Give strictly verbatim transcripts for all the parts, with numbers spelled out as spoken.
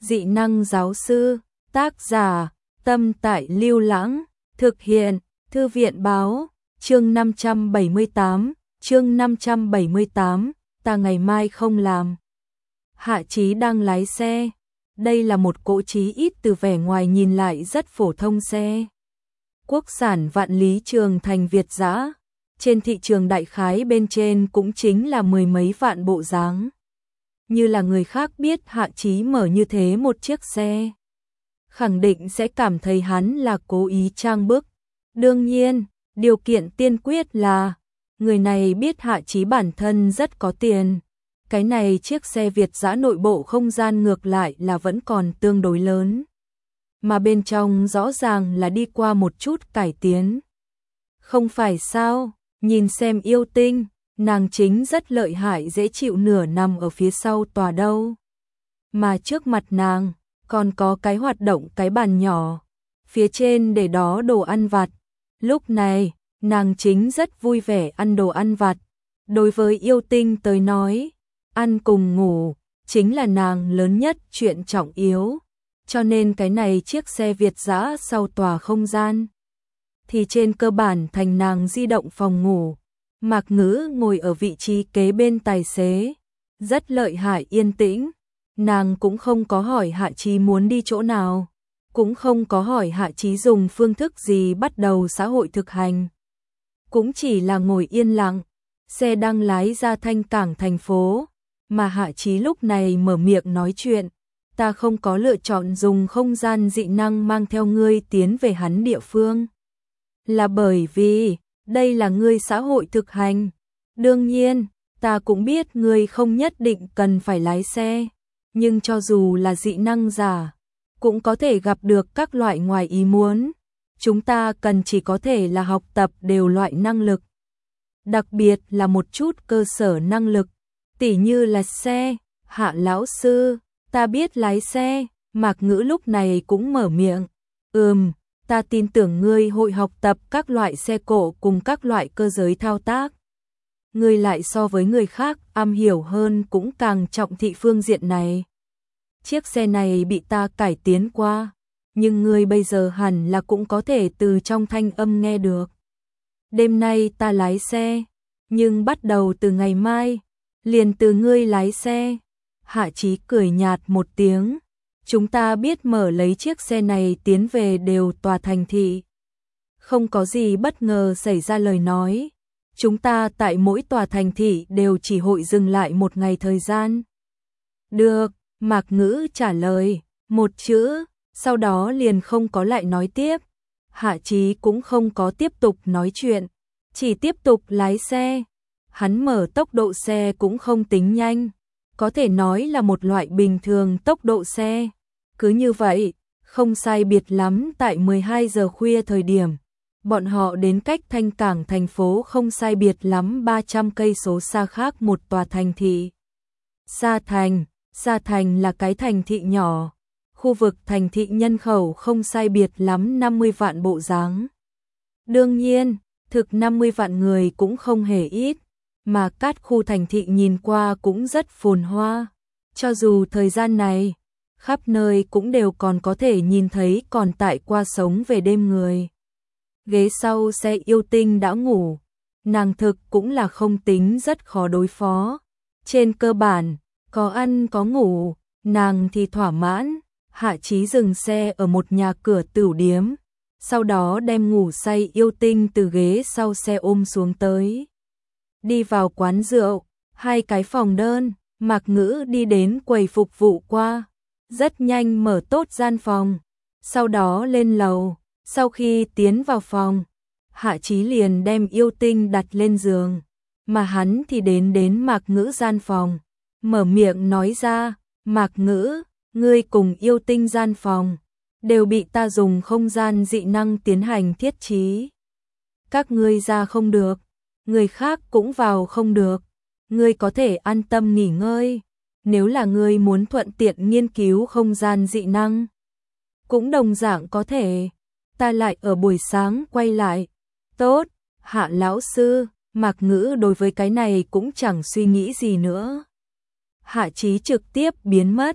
Dị năng giáo sư, tác giả, Tâm Tại Lưu Lãng, thực hiện, Thư viện báo, chương năm trăm bảy mươi tám, chương năm trăm bảy mươi tám, ta ngày mai không làm. Hạ Chí đang lái xe. Đây là một cỗ chí ít từ vẻ ngoài nhìn lại rất phổ thông xe. Quốc sản vạn lý trường thành Việt dã. Trên thị trường đại khái bên trên cũng chính là mười mấy vạn bộ dáng. Như là người khác biết Hạ Chí mở như thế một chiếc xe, khẳng định sẽ cảm thấy hắn là cố ý trang bức. Đương nhiên, điều kiện tiên quyết là người này biết Hạ Chí bản thân rất có tiền. Cái này chiếc xe Việt dã nội bộ không gian ngược lại là vẫn còn tương đối lớn, mà bên trong rõ ràng là đi qua một chút cải tiến. Không phải sao, nhìn xem Yêu Tinh, nàng chính rất lợi hại dễ chịu nửa nằm ở phía sau tòa đâu. Mà trước mặt nàng, còn có cái hoạt động cái bàn nhỏ, phía trên để đó đồ ăn vặt. Lúc này, nàng chính rất vui vẻ ăn đồ ăn vặt. Đối với Yêu Tinh tới nói, ăn cùng ngủ chính là nàng lớn nhất chuyện trọng yếu. Cho nên cái này chiếc xe Việt dã sau tòa không gian thì trên cơ bản thành nàng di động phòng ngủ. Mạc Ngữ ngồi ở vị trí kế bên tài xế, rất lợi hại yên tĩnh. Nàng cũng không có hỏi Hạ Chí muốn đi chỗ nào, cũng không có hỏi Hạ Chí dùng phương thức gì bắt đầu xã hội thực hành. Cũng chỉ là ngồi yên lặng, xe đang lái ra Thanh Cảng thành phố, mà Hạ Chí lúc này mở miệng nói chuyện. Ta không có lựa chọn dùng không gian dị năng mang theo ngươi tiến về hắn địa phương, là bởi vì đây là ngươi xã hội thực hành. Đương nhiên, ta cũng biết ngươi không nhất định cần phải lái xe, nhưng cho dù là dị năng giả, cũng có thể gặp được các loại ngoài ý muốn. Chúng ta cần chỉ có thể là học tập đều loại năng lực, đặc biệt là một chút cơ sở năng lực, tỉ như là xe. Hạ lão sư, ta biết lái xe. Mạc Ngữ lúc này cũng mở miệng. Ừm, ta tin tưởng ngươi hội học tập các loại xe cộ cùng các loại cơ giới thao tác. Ngươi lại so với người khác am hiểu hơn, cũng càng trọng thị phương diện này. Chiếc xe này bị ta cải tiến qua, nhưng ngươi bây giờ hẳn là cũng có thể từ trong thanh âm nghe được. Đêm nay ta lái xe, nhưng bắt đầu từ ngày mai, liền từ ngươi lái xe. Hạ Chí cười nhạt một tiếng. Chúng ta biết mở lấy chiếc xe này tiến về đều tòa thành thị. Không có gì bất ngờ xảy ra lời nói. Chúng ta tại mỗi tòa thành thị đều chỉ hội dừng lại một ngày thời gian. Được, Mạc Ngữ trả lời, một chữ, sau đó liền không có lại nói tiếp. Hạ Chí cũng không có tiếp tục nói chuyện, chỉ tiếp tục lái xe. Hắn mở tốc độ xe cũng không tính nhanh, có thể nói là một loại bình thường tốc độ xe. Cứ như vậy, không sai biệt lắm tại mười hai giờ khuya thời điểm, bọn họ đến cách Thanh Cảng thành phố không sai biệt lắm ba trăm cây số xa khác một tòa thành thị. Sa Thành, Sa Thành là cái thành thị nhỏ, khu vực thành thị nhân khẩu không sai biệt lắm năm mươi vạn bộ dáng. Đương nhiên, thực năm mươi vạn người cũng không hề ít, mà các khu thành thị nhìn qua cũng rất phồn hoa. Cho dù thời gian này, khắp nơi cũng đều còn có thể nhìn thấy còn tại qua sống về đêm người. Ghế sau xe Yêu Tinh đã ngủ, nàng thực cũng là không tính rất khó đối phó. Trên cơ bản, có ăn có ngủ, nàng thì thỏa mãn. Hạ Chí dừng xe ở một nhà cửa tửu điếm, sau đó đem ngủ say Yêu Tinh từ ghế sau xe ôm xuống tới. Đi vào quán rượu, hai cái phòng đơn, Mạc Ngữ đi đến quầy phục vụ qua, rất nhanh mở tốt gian phòng, sau đó lên lầu. Sau khi tiến vào phòng, Hạ Chí liền đem Yêu Tinh đặt lên giường, mà hắn thì đến đến Mạc Ngữ gian phòng, mở miệng nói ra, Mạc Ngữ, ngươi cùng Yêu Tinh gian phòng đều bị ta dùng không gian dị năng tiến hành thiết trí. Các ngươi ra không được, người khác cũng vào không được, ngươi có thể an tâm nghỉ ngơi. Nếu là ngươi muốn thuận tiện nghiên cứu không gian dị năng, cũng đồng dạng có thể, ta lại ở buổi sáng quay lại. Tốt, Hạ lão sư. Mạc Ngữ đối với cái này cũng chẳng suy nghĩ gì nữa. Hạ Chí trực tiếp biến mất,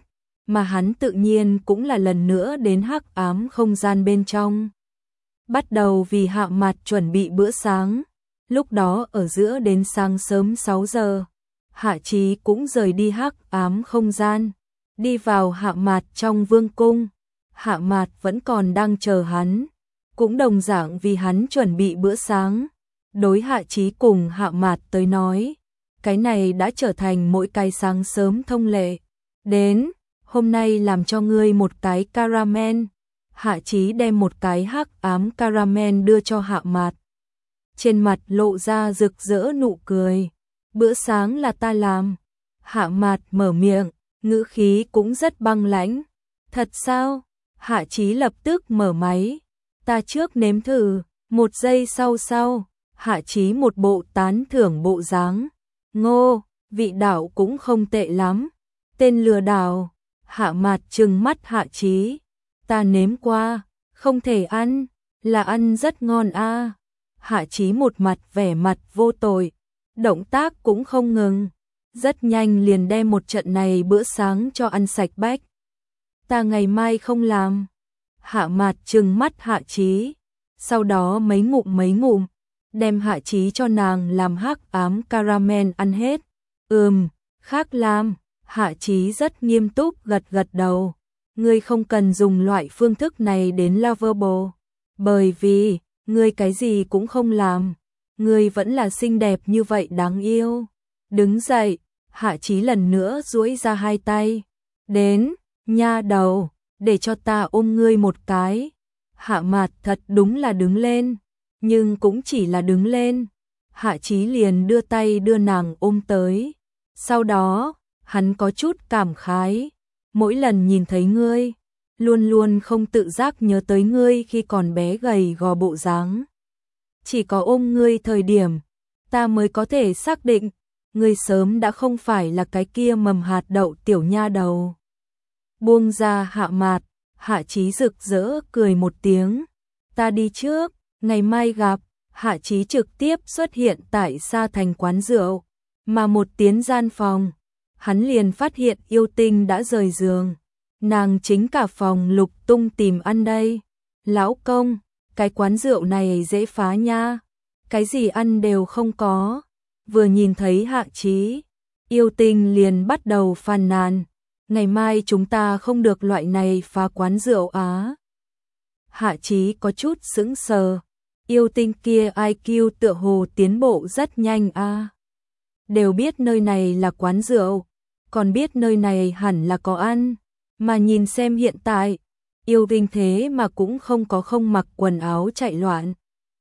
mà hắn tự nhiên cũng là lần nữa đến hắc ám không gian bên trong. Bắt đầu vì Hạ Mạt chuẩn bị bữa sáng, lúc đó ở giữa đến sáng sớm sáu giờ, Hạ Chí cũng rời đi hắc ám không gian, đi vào Hạ Mạt trong vương cung. Hạ Mạt vẫn còn đang chờ hắn, cũng đồng dạng vì hắn chuẩn bị bữa sáng. Đối Hạ Chí cùng Hạ Mạt tới nói, cái này đã trở thành mỗi cái sáng sớm thông lệ. Đến, hôm nay làm cho ngươi một cái caramel. Hạ Chí đem một cái hắc ám caramel đưa cho Hạ Mạt. Trên mặt lộ ra rực rỡ nụ cười. Bữa sáng là ta làm. Hạ Mạt mở miệng, ngữ khí cũng rất băng lãnh. Thật sao? Hạ Chí lập tức mở máy. Ta trước nếm thử. Một giây sau sau, Hạ Chí một bộ tán thưởng bộ dáng. Ngô, vị đạo cũng không tệ lắm. Tên lừa đảo. Hạ Mạt trừng mắt Hạ Chí. Ta nếm qua, không thể ăn, là ăn rất ngon a. À. Hạ Chí một mặt vẻ mặt vô tội, động tác cũng không ngừng, rất nhanh liền đem một trận này bữa sáng cho ăn sạch bách. Ta ngày mai không làm. Hạ Mạt trừng mắt Hạ Chí, sau đó mấy ngụm mấy ngụm, đem Hạ Chí cho nàng làm hắc ám caramel ăn hết. Ừm, khác làm. Hạ Chí rất nghiêm túc gật gật đầu. Ngươi không cần dùng loại phương thức này đến Lovable, bởi vì ngươi cái gì cũng không làm, ngươi vẫn là xinh đẹp như vậy đáng yêu. Đứng dậy, Hạ Chí lần nữa duỗi ra hai tay. Đến, nha đầu, để cho ta ôm ngươi một cái. Hạ Mạt thật đúng là đứng lên, nhưng cũng chỉ là đứng lên. Hạ Chí liền đưa tay đưa nàng ôm tới. Sau đó, hắn có chút cảm khái. Mỗi lần nhìn thấy ngươi, luôn luôn không tự giác nhớ tới ngươi khi còn bé gầy gò bộ dáng. Chỉ có ôm ngươi thời điểm, ta mới có thể xác định, ngươi sớm đã không phải là cái kia mầm hạt đậu tiểu nha đầu. Buông ra Hạ Mạt, Hạ Chí rực rỡ cười một tiếng. Ta đi trước, ngày mai gặp. Hạ Chí trực tiếp xuất hiện tại Sa Thành quán rượu, mà một tiến gian phòng, hắn liền phát hiện Yêu Tinh đã rời giường. Nàng chính cả phòng lục tung tìm ăn đây. Lão công, cái quán rượu này dễ phá nha. Cái gì ăn đều không có. Vừa nhìn thấy Hạ Chí, Yêu Tinh liền bắt đầu phàn nàn. Ngày mai chúng ta không được loại này phá quán rượu á. Hạ Chí có chút sững sờ. Yêu Tinh kia i kiu tựa hồ tiến bộ rất nhanh a. À. Đều biết nơi này là quán rượu, còn biết nơi này hẳn là có ăn, mà nhìn xem hiện tại, Yêu Tinh thế mà cũng không có không mặc quần áo chạy loạn.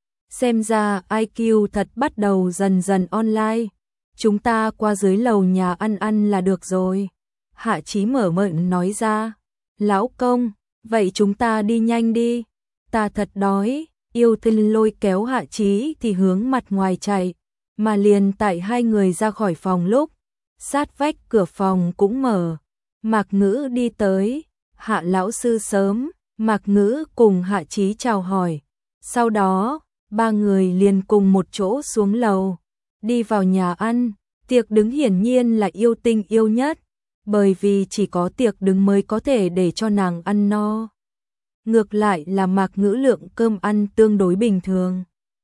Xem ra i kiu thật bắt đầu dần dần online, chúng ta qua dưới lầu nhà ăn ăn là được rồi. Hạ Chí mở miệng nói ra. Lão công, vậy chúng ta đi nhanh đi, ta thật đói. Yêu Tinh lôi kéo Hạ Chí thì hướng mặt ngoài chạy, mà liền tại hai người ra khỏi phòng lúc, sát vách cửa phòng cũng mở. Mạc Ngữ đi tới. Hạ lão sư sớm. Mạc Ngữ cùng Hạ Chí chào hỏi. Sau đó, ba người liền cùng một chỗ xuống lầu, đi vào nhà ăn. Tiệc đứng hiển nhiên là Yêu Tinh yêu nhất, bởi vì chỉ có tiệc đứng mới có thể để cho nàng ăn no. Ngược lại là Mạc Ngữ lượng cơm ăn tương đối bình thường,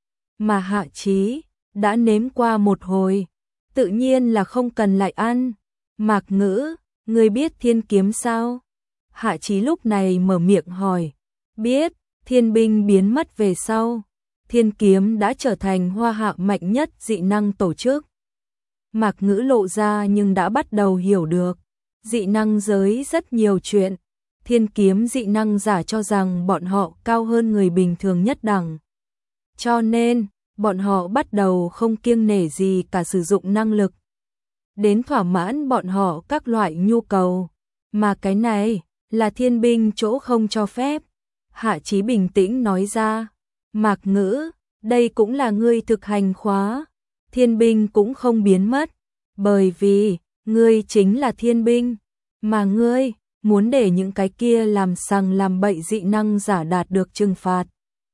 mà Hạ Chí đã nếm qua một hồi, tự nhiên là không cần lại ăn. Mạc Ngữ, ngươi biết thiên kiếm sao? Hạ Chí lúc này mở miệng hỏi. Biết, thiên binh biến mất về sau, thiên kiếm đã trở thành Hoa Hạ mạnh nhất dị năng tổ chức. Mạc Ngữ lộ ra nhưng đã bắt đầu hiểu được. Dị năng giới rất nhiều chuyện. Thiên kiếm dị năng giả cho rằng bọn họ cao hơn người bình thường nhất đẳng. Cho nên, bọn họ bắt đầu không kiêng nể gì cả sử dụng năng lực đến thỏa mãn bọn họ các loại nhu cầu. Mà cái này là thiên binh chỗ không cho phép. Hạ Chí bình tĩnh nói ra. Mạc Ngữ, đây cũng là ngươi thực hành khóa. Thiên binh cũng không biến mất, bởi vì ngươi chính là thiên binh, mà ngươi muốn để những cái kia làm sằng làm bậy dị năng giả đạt được trừng phạt.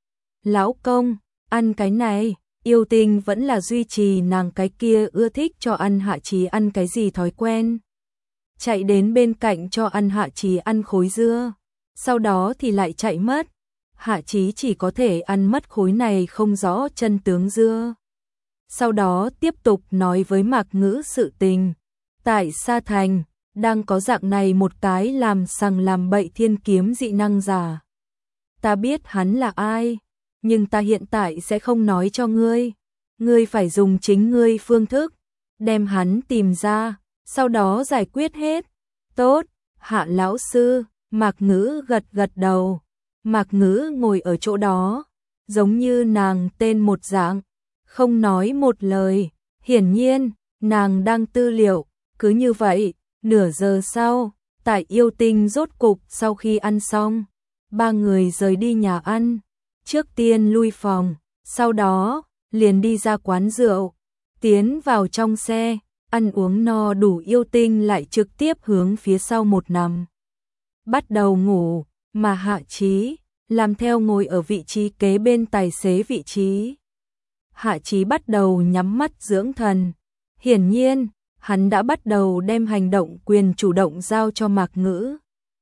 Lão công, ăn cái này. Yêu Tinh vẫn là duy trì nàng cái kia ưa thích cho ăn Hạ Chí ăn cái gì thói quen. chạy đến bên cạnh cho ăn Hạ Chí ăn khối dưa, sau đó thì lại chạy mất. Hạ Chí chỉ có thể ăn mất khối này không rõ chân tướng dưa. Sau đó tiếp tục nói với Mạc Ngữ sự tình. Tại Sa Thành, đang có dạng này một cái làm sằng làm bậy thiên kiếm dị năng giả. Ta biết hắn là ai, nhưng ta hiện tại sẽ không nói cho ngươi. Ngươi phải dùng chính ngươi phương thức, đem hắn tìm ra, sau đó giải quyết hết. Tốt, Hạ lão sư, Mạc Ngữ gật gật đầu. Mạc Ngữ ngồi ở chỗ đó, giống như nàng tên một dạng, không nói một lời. Hiển nhiên, nàng đang tư liệu. Cứ như vậy, nửa giờ sau, tại Yêu Tinh rốt cục sau khi ăn xong, ba người rời đi nhà ăn. Trước tiên lui phòng, sau đó liền đi ra quán rượu, tiến vào trong xe, ăn uống no đủ. Yêu Tinh lại trực tiếp hướng phía sau một nằm, bắt đầu ngủ, mà Hạ Chí làm theo ngồi ở vị trí kế bên tài xế vị trí. Hạ Chí bắt đầu nhắm mắt dưỡng thần. Hiển nhiên, hắn đã bắt đầu đem hành động quyền chủ động giao cho Mạc Ngữ.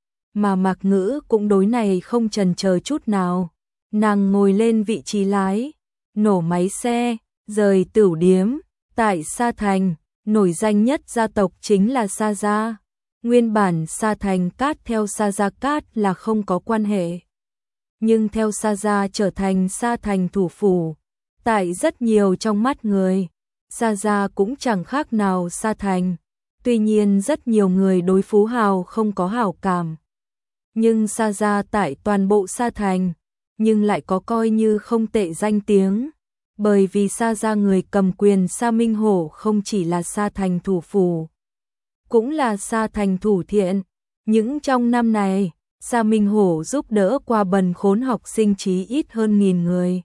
Mà Mạc Ngữ cũng đối này không chần chờ chút nào. Nàng ngồi lên vị trí lái, nổ máy xe, rời tửu điếm. Tại Sa Thành, nổi danh nhất gia tộc chính là Sa Gia. Nguyên bản Sa Thành Cát theo Sa Gia Cát là không có quan hệ. Nhưng theo Sa Gia trở thành Sa Thành thủ phủ, tại rất nhiều trong mắt người, Sa Gia cũng chẳng khác nào Sa Thành. Tuy nhiên rất nhiều người đối Phú Hào không có hảo cảm. Nhưng Sa Gia tại toàn bộ Sa Thành, nhưng lại có coi như không tệ danh tiếng. Bởi vì Sa Gia người cầm quyền Sa Minh Hổ không chỉ là Sa Thành thủ phủ, cũng là Sa Thành thủ thiện. Những trong năm này, Sa Minh Hổ giúp đỡ qua bần khốn học sinh chí ít hơn nghìn người.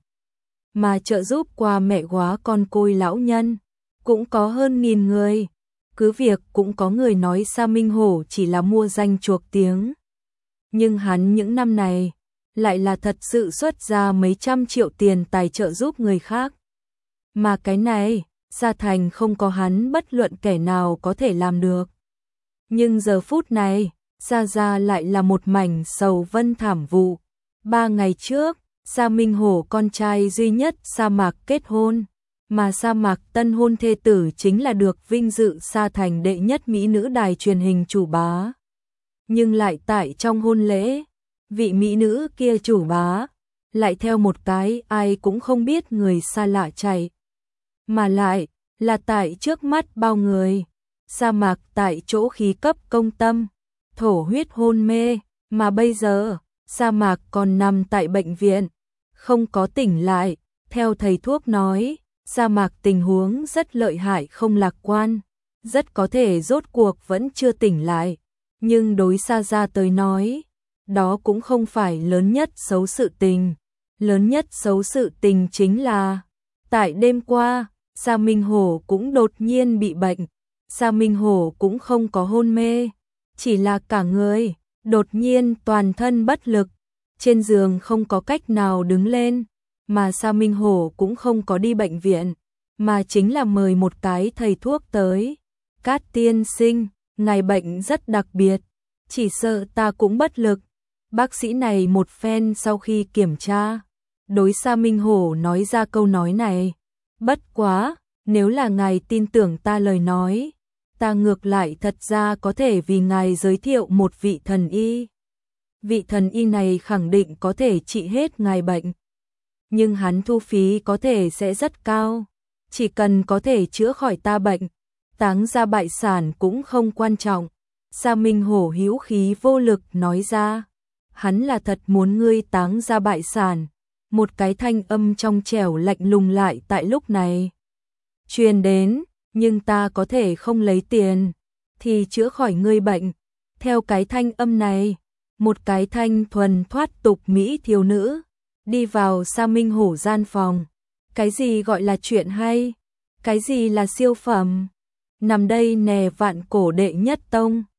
Mà trợ giúp qua mẹ góa con côi lão nhân, cũng có hơn nghìn người. Cứ việc cũng có người nói Sa Minh Hổ chỉ là mua danh chuộc tiếng. Nhưng hắn những năm này, lại là thật sự xuất ra mấy trăm triệu tiền tài trợ giúp người khác. Mà cái này, Sa Thành không có hắn bất luận kẻ nào có thể làm được. Nhưng giờ phút này, Sa Gia lại là một mảnh sầu vân thảm vụ. Ba ngày trước, Sa Minh Hổ con trai duy nhất Sa Mạc kết hôn, mà Sa Mạc tân hôn thê tử chính là được vinh dự Sa Thành đệ nhất mỹ nữ đài truyền hình chủ bá. Nhưng lại tại trong hôn lễ, vị mỹ nữ kia chủ bá lại theo một cái ai cũng không biết người xa lạ chạy, mà lại là tại trước mắt bao người. Sa Mạc tại chỗ khí cấp công tâm, thổ huyết hôn mê, mà bây giờ Sa Mạc còn nằm tại bệnh viện, không có tỉnh lại. Theo thầy thuốc nói, Sa Mạc tình huống rất lợi hại, không lạc quan, rất có thể rốt cuộc vẫn chưa tỉnh lại. Nhưng đối Sa Gia tới nói, đó cũng không phải lớn nhất xấu sự tình. Lớn nhất xấu sự tình chính là, tại đêm qua, Sa Minh Hổ cũng đột nhiên bị bệnh. Sa Minh Hổ cũng không có hôn mê, chỉ là cả người đột nhiên toàn thân bất lực, trên giường không có cách nào đứng lên. Mà Sa Minh Hổ cũng không có đi bệnh viện, mà chính là mời một cái thầy thuốc tới. Cát tiên sinh, ngài bệnh rất đặc biệt, chỉ sợ ta cũng bất lực. Bác sĩ này một phen sau khi kiểm tra, đối Sa Minh Hổ nói ra câu nói này. Bất quá, nếu là ngài tin tưởng ta lời nói, ta ngược lại thật ra có thể vì ngài giới thiệu một vị thần y. Vị thần y này khẳng định có thể trị hết ngài bệnh. Nhưng hắn thu phí có thể sẽ rất cao. Chỉ cần có thể chữa khỏi ta bệnh, táng ra bại sản cũng không quan trọng. Sa Minh Hổ hữu khí vô lực nói ra. Hắn là thật muốn ngươi táng ra bại sản. Một cái thanh âm trong trẻo lạnh lùng lại tại lúc này truyền đến. Nhưng ta có thể không lấy tiền thì chữa khỏi ngươi bệnh. Theo cái thanh âm này, một cái thanh thuần thoát tục mỹ thiếu nữ đi vào Sa Minh Hổ gian phòng. Cái gì gọi là chuyện hay? Cái gì là siêu phẩm? Nằm đây nè, vạn cổ đệ nhất tông.